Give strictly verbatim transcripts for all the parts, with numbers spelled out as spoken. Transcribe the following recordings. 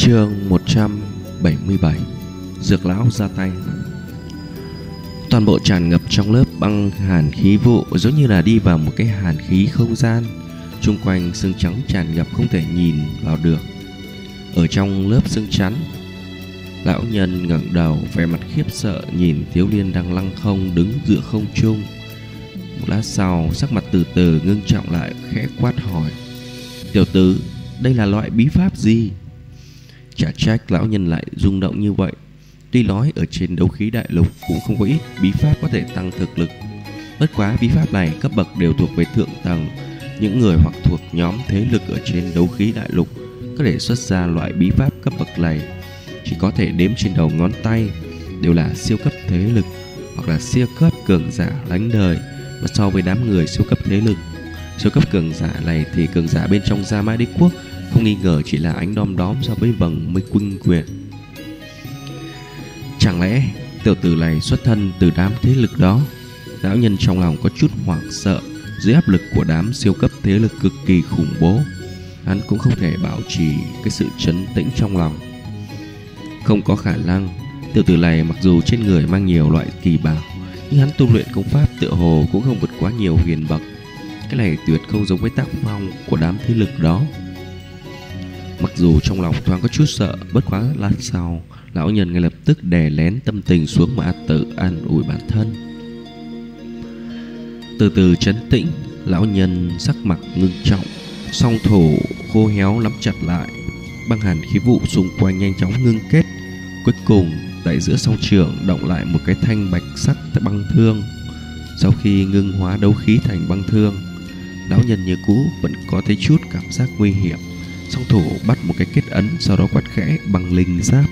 Chương một trăm bảy mươi bảy. Dược lão ra tay. Toàn bộ tràn ngập trong lớp băng hàn khí vụ, giống như là đi vào một cái hàn khí không gian. Chung quanh sương trắng tràn ngập không thể nhìn vào được. Ở trong lớp sương chắn, lão nhân ngẩng đầu, vẻ mặt khiếp sợ nhìn Tiếu Liên đang lăng không đứng giữa không trung. Một lát sau, sắc mặt từ từ ngưng trọng lại, khẽ quát hỏi: "Tiểu tử, đây là loại bí pháp gì?" Chả trách lão nhân lại rung động như vậy. Tuy nói ở trên đấu khí đại lục cũng không có ít bí pháp có thể tăng thực lực, bất quá bí pháp này cấp bậc đều thuộc về thượng tầng. Những người hoặc thuộc nhóm thế lực ở trên đấu khí đại lục có thể xuất ra loại bí pháp cấp bậc này chỉ có thể đếm trên đầu ngón tay, đều là siêu cấp thế lực hoặc là siêu cấp cường giả lánh đời. Và so với đám người siêu cấp thế lực, siêu cấp cường giả này thì cường giả bên trong Gia Mã Đế Quốc không nghi ngờ chỉ là ánh đom đóm so với vầng mây quân quyền. Chẳng lẽ tiểu tử này xuất thân từ đám thế lực đó? Lão nhân trong lòng có chút hoảng sợ. Dưới áp lực của đám siêu cấp thế lực cực kỳ khủng bố, hắn cũng không thể bảo trì cái sự trấn tĩnh trong lòng. Không có khả năng. Tiểu tử này mặc dù trên người mang nhiều loại kỳ bảo, nhưng hắn tu luyện công pháp tựa hồ cũng không vượt quá nhiều huyền bậc. Cái này tuyệt không giống với tác phong của đám thế lực đó. Mặc dù trong lòng thoáng có chút sợ, bất quá lát sau, lão nhân ngay lập tức đè lén tâm tình xuống mà tự an ủi bản thân. Từ từ trấn tĩnh, lão nhân sắc mặt ngưng trọng, song thủ khô héo nắm chặt lại. Băng hàn khí vụ xung quanh nhanh chóng ngưng kết. Cuối cùng, tại giữa song trường động lại một cái thanh bạch sắc băng thương. Sau khi ngưng hóa đấu khí thành băng thương, lão nhân như cũ vẫn có thấy chút cảm giác nguy hiểm. Song thủ bắt một cái kết ấn, sau đó quát khẽ: "Băng linh giáp."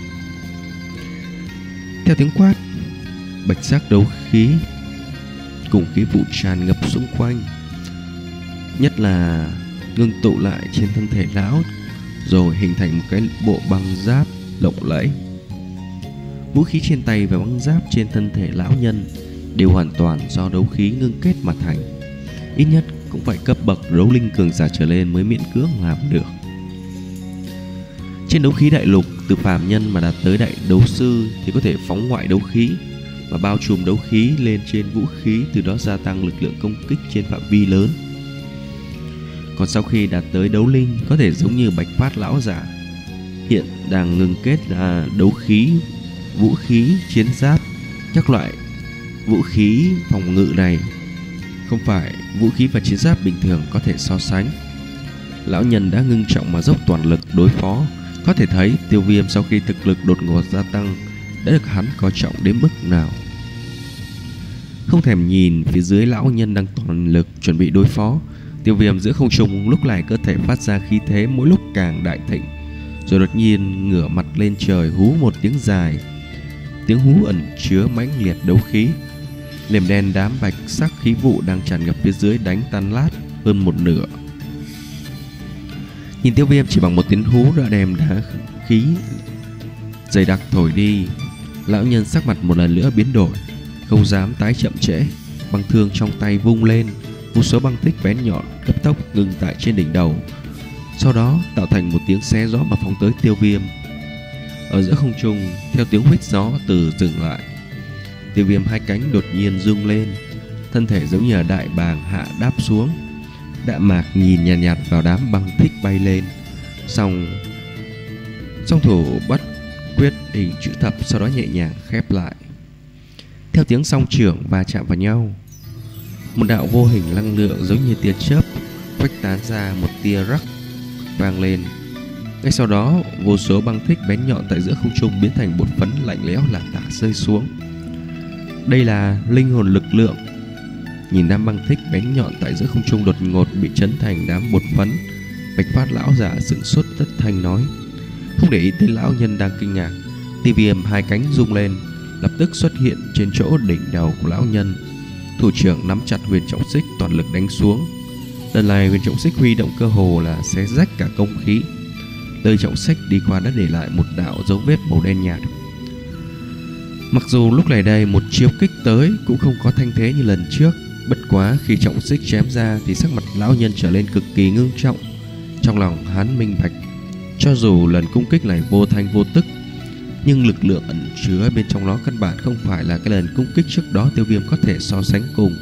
Theo tiếng quát, bạch sắc đấu khí cùng khí vụ tràn ngập xung quanh, nhất là ngưng tụ lại trên thân thể lão, rồi hình thành một cái bộ băng giáp lộng lẫy. Vũ khí trên tay và băng giáp trên thân thể lão nhân đều hoàn toàn do đấu khí ngưng kết mà thành. Ít nhất cũng phải cấp bậc đấu linh cường giả trở lên mới miễn cưỡng làm được. Trên đấu khí đại lục, từ phàm nhân mà đạt tới đại đấu sư thì có thể phóng ngoại đấu khí và bao trùm đấu khí lên trên vũ khí, từ đó gia tăng lực lượng công kích trên phạm vi lớn. Còn sau khi đạt tới đấu linh, có thể giống như Bạch Phát lão giả hiện đang ngưng kết ra đấu khí, vũ khí, chiến giáp. Các loại vũ khí phòng ngự này không phải vũ khí và chiến giáp bình thường có thể so sánh. Lão nhân đã ngưng trọng mà dốc toàn lực đối phó. Có thể thấy Tiêu Viêm sau khi thực lực đột ngột gia tăng đã được hắn coi trọng đến mức nào. Không thèm nhìn phía dưới lão nhân đang toàn lực chuẩn bị đối phó, Tiêu Viêm giữa không trung lúc này cơ thể phát ra khí thế mỗi lúc càng đại thịnh, rồi đột nhiên ngửa mặt lên trời hú một tiếng dài. Tiếng hú ẩn chứa mãnh liệt đấu khí, liềm đen đám bạch sắc khí vụ đang tràn ngập phía dưới đánh tan lát hơn một nửa. Nhìn Tiêu Viêm chỉ bằng một tiếng hú đã đem đá khí dày đặc thổi đi, lão nhân sắc mặt một lần nữa biến đổi, không dám tái chậm trễ. Băng thương trong tay vung lên, vô số băng tích bén nhọn cấp tốc ngừng tại trên đỉnh đầu, sau đó tạo thành một tiếng xé gió mà phóng tới Tiêu Viêm. Ở giữa không trung, theo tiếng huýt gió từ dừng lại, Tiêu Viêm hai cánh đột nhiên rung lên, thân thể giống như là đại bàng hạ đáp xuống. Đạm Mạc nhìn nhàn nhạt, nhạt vào đám băng tích bay lên, xong song thủ bắt quyết hình chữ thập, sau đó nhẹ nhàng khép lại. Theo tiếng song trưởng va chạm vào nhau, một đạo vô hình năng lượng giống như tia chớp khuếch tán ra, một tia rắc vang lên. Ngay sau đó, vô số băng tích bén nhọn tại giữa không trung biến thành bột phấn lạnh lẽo lả tả rơi xuống. Đây là linh hồn lực lượng. Nhìn đám băng tích bén nhọn tại giữa không trung đột ngột bị chấn thành đám bột phấn, Bạch Phát lão giả sửng sốt thất thanh nói. Không để ý tới lão nhân đang kinh ngạc, Tiêu Viêm hai cánh rung lên, lập tức xuất hiện trên chỗ đỉnh đầu của lão nhân. Thủ trưởng nắm chặt huyền trọng xích toàn lực đánh xuống. Lần này huyền trọng xích huy động cơ hồ là xé rách cả không khí. Nơi trọng xích đi qua đã để lại một đạo dấu vết màu đen nhạt. Mặc dù lúc này đây một chiêu kích tới cũng không có thanh thế như lần trước, bất quá khi trọng xích chém ra thì sắc mặt lão nhân trở lên cực kỳ ngưng trọng. Trong lòng hắn minh bạch, Cho dù lần công kích này vô thanh vô tức, nhưng lực lượng ẩn chứa bên trong nó căn bản không phải là cái lần công kích trước đó Tiêu Viêm có thể so sánh cùng.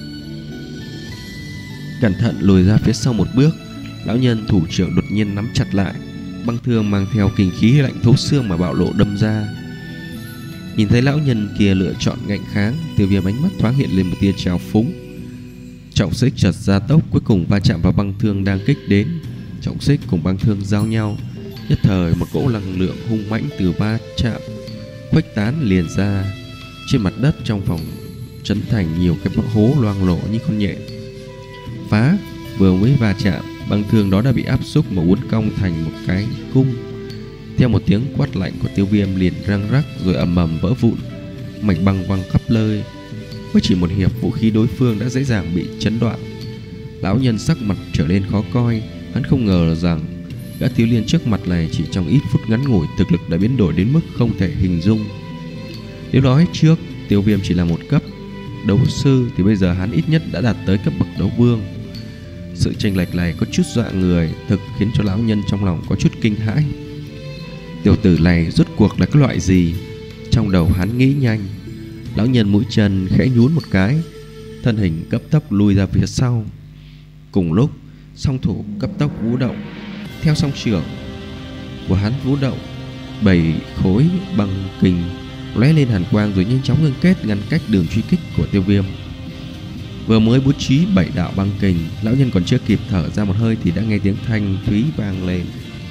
Cẩn thận lùi ra phía sau một bước, lão nhân thủ trưởng đột nhiên nắm chặt lại, băng thương mang theo kinh khí lạnh thấu xương mà bạo lộ đâm ra. Nhìn thấy lão nhân kia lựa chọn ngạnh kháng, Tiêu Viêm ánh mắt thoáng hiện lên một tia trào phúng. Trọng xích chợt gia tốc, cuối cùng va chạm vào băng thương đang kích đến. Trọng xích cùng băng thương giao nhau, nhất thời một cỗ năng lượng hung mãnh từ va chạm khuếch tán liền ra. Trên mặt đất trong phòng chấn thành nhiều cái hố loang lổ như con nhện. Phá! Vừa mới va chạm, băng thương đó đã bị áp xúc mà uốn cong thành một cái cung. Theo một tiếng quát lạnh của Tiêu Viêm liền răng rắc rồi ầm ầm vỡ vụn, mảnh băng văng khắp nơi. Mới chỉ một hiệp, vũ khí đối phương đã dễ dàng bị chấn đoạn. Lão nhân sắc mặt trở nên khó coi. Hắn không ngờ rằng gã thiếu niên trước mặt này chỉ trong ít phút ngắn ngủi thực lực đã biến đổi đến mức không thể hình dung. Nếu nói trước Tiêu Viêm chỉ là một cấp đấu sư thì bây giờ hắn ít nhất đã đạt tới cấp bậc đấu vương. Sự chênh lệch này có chút dọa người, thực khiến cho lão nhân trong lòng có chút kinh hãi. Tiểu tử này rốt cuộc là cái loại gì? Trong đầu hắn nghĩ nhanh. Lão nhân mũi chân khẽ nhún một cái, thân hình cấp tốc lùi ra phía sau. Cùng lúc, song thủ cấp tốc vũ động. Theo song trưởng của hắn vũ động, bảy khối băng kình lóe lên hàn quang rồi nhanh chóng ngưng kết ngăn cách đường truy kích của Tiêu Viêm. Vừa mới bố trí bảy đạo băng kình, lão nhân còn chưa kịp thở ra một hơi thì đã nghe tiếng thanh thúy vang lên.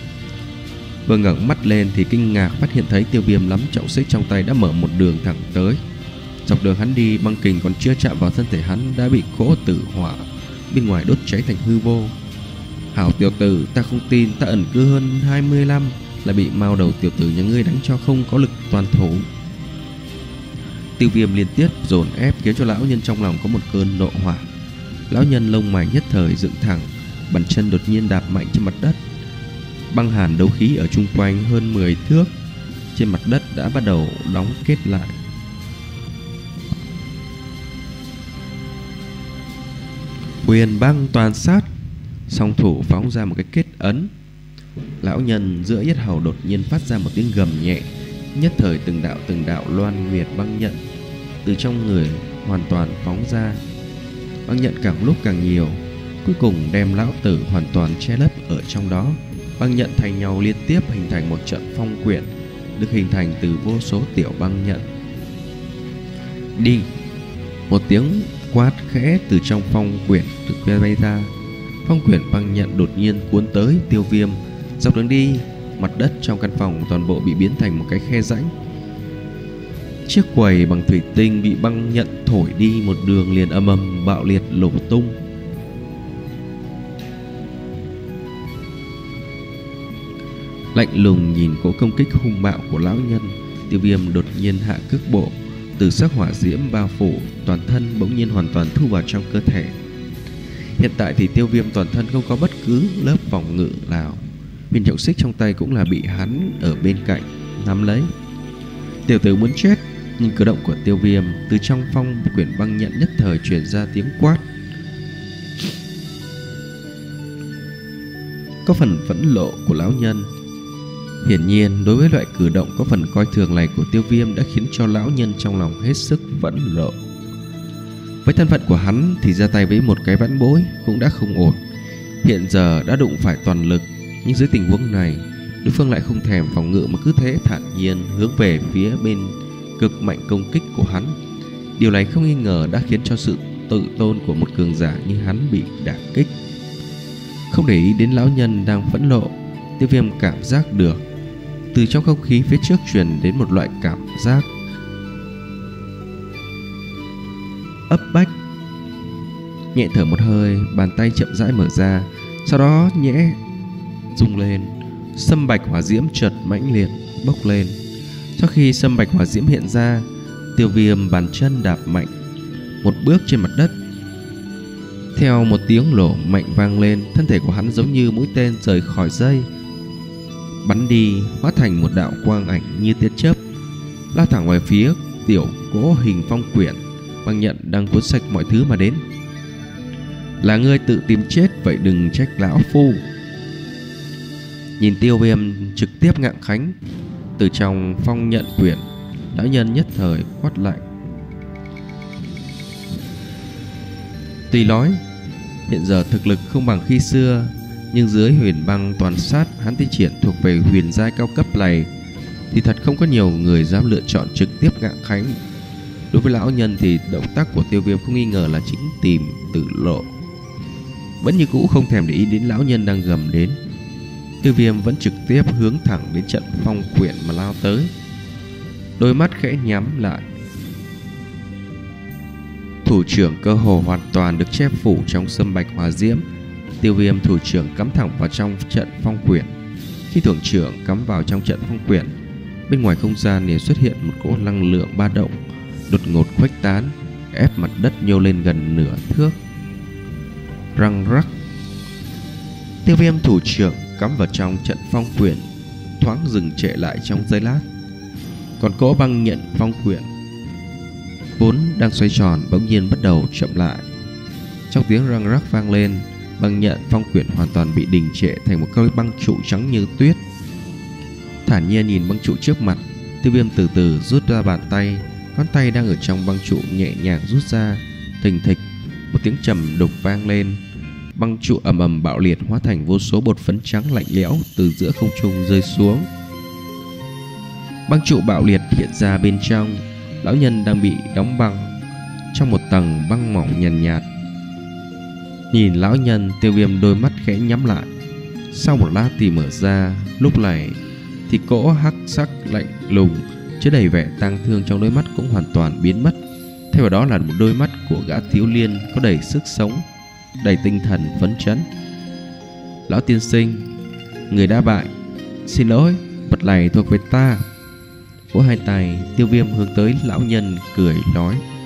Vừa ngẩng mắt lên thì kinh ngạc phát hiện thấy Tiêu Viêm nắm trọng xích trong tay đã mở một đường thẳng tới. Dọc đường hắn đi, băng kình còn chưa chạm vào thân thể hắn đã bị cỗ tử hỏa bên ngoài đốt cháy thành hư vô. Hảo tiểu tử, ta không tin ta ẩn cư hơn hai mươi năm là bị mao đầu tiểu tử nhà ngươi đánh cho không có lực toàn thủ. Tiêu Viêm liên tiếp dồn ép khiến cho lão nhân trong lòng có một cơn nộ hỏa. Lão nhân lông mày nhất thời dựng thẳng, bàn chân đột nhiên đạp mạnh trên mặt đất. Băng hàn đấu khí ở chung quanh hơn mười thước trên mặt đất đã bắt đầu đóng kết lại. Huyền băng toàn sát, song thủ phóng ra một cái kết ấn. Lão nhân giữa yết hầu đột nhiên phát ra một tiếng gầm nhẹ, nhất thời từng đạo từng đạo loan nguyệt băng nhận từ trong người hoàn toàn phóng ra. Băng nhận càng lúc càng nhiều, cuối cùng đem lão tử hoàn toàn che lấp ở trong đó. Băng nhận thay nhau liên tiếp hình thành một trận phong quyển, được hình thành từ vô số tiểu băng nhận. Đi! Một tiếng quát khẽ từ trong phong quyển được bay ra. Phong quyển băng nhận đột nhiên cuốn tới Tiêu Viêm. Dọc đường đi, mặt đất trong căn phòng toàn bộ bị biến thành một cái khe rãnh. Chiếc quầy bằng thủy tinh bị băng nhận thổi đi một đường liền âm ầm bạo liệt nổ tung. Lạnh lùng nhìn cỗ công kích hung bạo của lão nhân, Tiêu Viêm đột nhiên hạ cước bộ, từ sắc hỏa diễm bao phủ toàn thân bỗng nhiên hoàn toàn thu vào trong cơ thể. Hiện tại thì Tiêu Viêm toàn thân không có bất cứ lớp phòng ngự nào, viên trọng xích trong tay cũng là bị hắn ở bên cạnh nắm lấy. Tiểu tử muốn chết, nhưng cử động của Tiêu Viêm, từ trong phong quyển băng nhận nhất thời truyền ra tiếng quát. Có phần phẫn nộ của lão nhân. Hiển nhiên đối với loại cử động có phần coi thường này của Tiêu Viêm đã khiến cho lão nhân trong lòng hết sức phẫn nộ. Với thân phận của hắn thì ra tay với một cái vãn bối cũng đã không ổn. Hiện giờ đã đụng phải toàn lực, nhưng dưới tình huống này đối phương lại không thèm phòng ngự mà cứ thế thản nhiên hướng về phía bên cực mạnh công kích của hắn. Điều này không nghi ngờ đã khiến cho sự tự tôn của một cường giả như hắn bị đả kích. Không để ý đến lão nhân đang phẫn nộ, Tiêu Viêm cảm giác được từ trong không khí phía trước truyền đến một loại cảm giác ấp bách. Nhẹ thở một hơi, bàn tay chậm rãi mở ra, sau đó nhẹ rung lên. Sâm bạch hỏa diễm chợt mãnh liệt bốc lên. Sau khi sâm bạch hỏa diễm hiện ra, Tiêu Viêm bàn chân đạp mạnh một bước trên mặt đất. Theo một tiếng nổ mạnh vang lên, thân thể của hắn giống như mũi tên rời khỏi dây, bắn đi hóa thành một đạo quang ảnh như tia chớp, lao thẳng về phía tiểu gỗ hình phong quyển băng nhận đang cuốn sạch mọi thứ mà đến. Là ngươi tự tìm chết vậy, đừng trách lão phu. Nhìn Tiêu Viêm trực tiếp ngạng khánh từ trong phong nhận quyển, lão nhân nhất thời quát lạnh. Tuy nói hiện giờ thực lực không bằng khi xưa, nhưng dưới huyền băng toàn sát hắn tiến triển thuộc về huyền giai cao cấp này thì thật không có nhiều người dám lựa chọn trực tiếp ngạng khánh. Đối với lão nhân thì động tác của Tiêu Viêm không nghi ngờ là chính tìm tử lộ. Vẫn như cũ không thèm để ý đến lão nhân đang gầm đến, Tiêu Viêm vẫn trực tiếp hướng thẳng đến trận phong quyển mà lao tới. Đôi mắt khẽ nhắm lại, thủ trưởng cơ hồ hoàn toàn được che phủ trong sâm bạch hỏa diễm. Tiêu Viêm thủ trưởng cắm thẳng vào trong trận phong quyển. Khi thủ trưởng cắm vào trong trận phong quyển, bên ngoài không gian liền xuất hiện một cỗ năng lượng ba động đột ngột khuếch tán, ép mặt đất nhô lên gần nửa thước. Răng rắc, Tiêu Viêm thủ trưởng cắm vào trong trận phong quyển thoáng dừng trệ lại trong giây lát. Còn cỗ băng nhận phong quyển vốn đang xoay tròn bỗng nhiên bắt đầu chậm lại. Trong tiếng răng rắc vang lên, băng nhận phong quyển hoàn toàn bị đình trệ thành một cây băng trụ trắng như tuyết. Thản nhiên nhìn băng trụ trước mặt, Tiêu Viêm từ từ rút ra bàn tay. Ngón tay đang ở trong băng trụ nhẹ nhàng rút ra. Thình thịch, một tiếng trầm đục vang lên. Băng trụ ầm ầm bạo liệt hóa thành vô số bột phấn trắng lạnh lẽo từ giữa không trung rơi xuống. Băng trụ bạo liệt hiện ra bên trong, lão nhân đang bị đóng băng trong một tầng băng mỏng nhàn nhạt, nhạt. Nhìn lão nhân, Tiêu Viêm đôi mắt khẽ nhắm lại. Sau một lát thì mở ra. Lúc này thì cỗ hắc sắc lạnh lùng chứa đầy vẻ tang thương trong đôi mắt cũng hoàn toàn biến mất. Thay vào đó là một đôi mắt của gã thiếu niên có đầy sức sống, đầy tinh thần phấn chấn. Lão tiên sinh, người đã bại, xin lỗi, vật này thuộc về ta. Vỗ hai tay, Tiêu Viêm hướng tới lão nhân cười nói.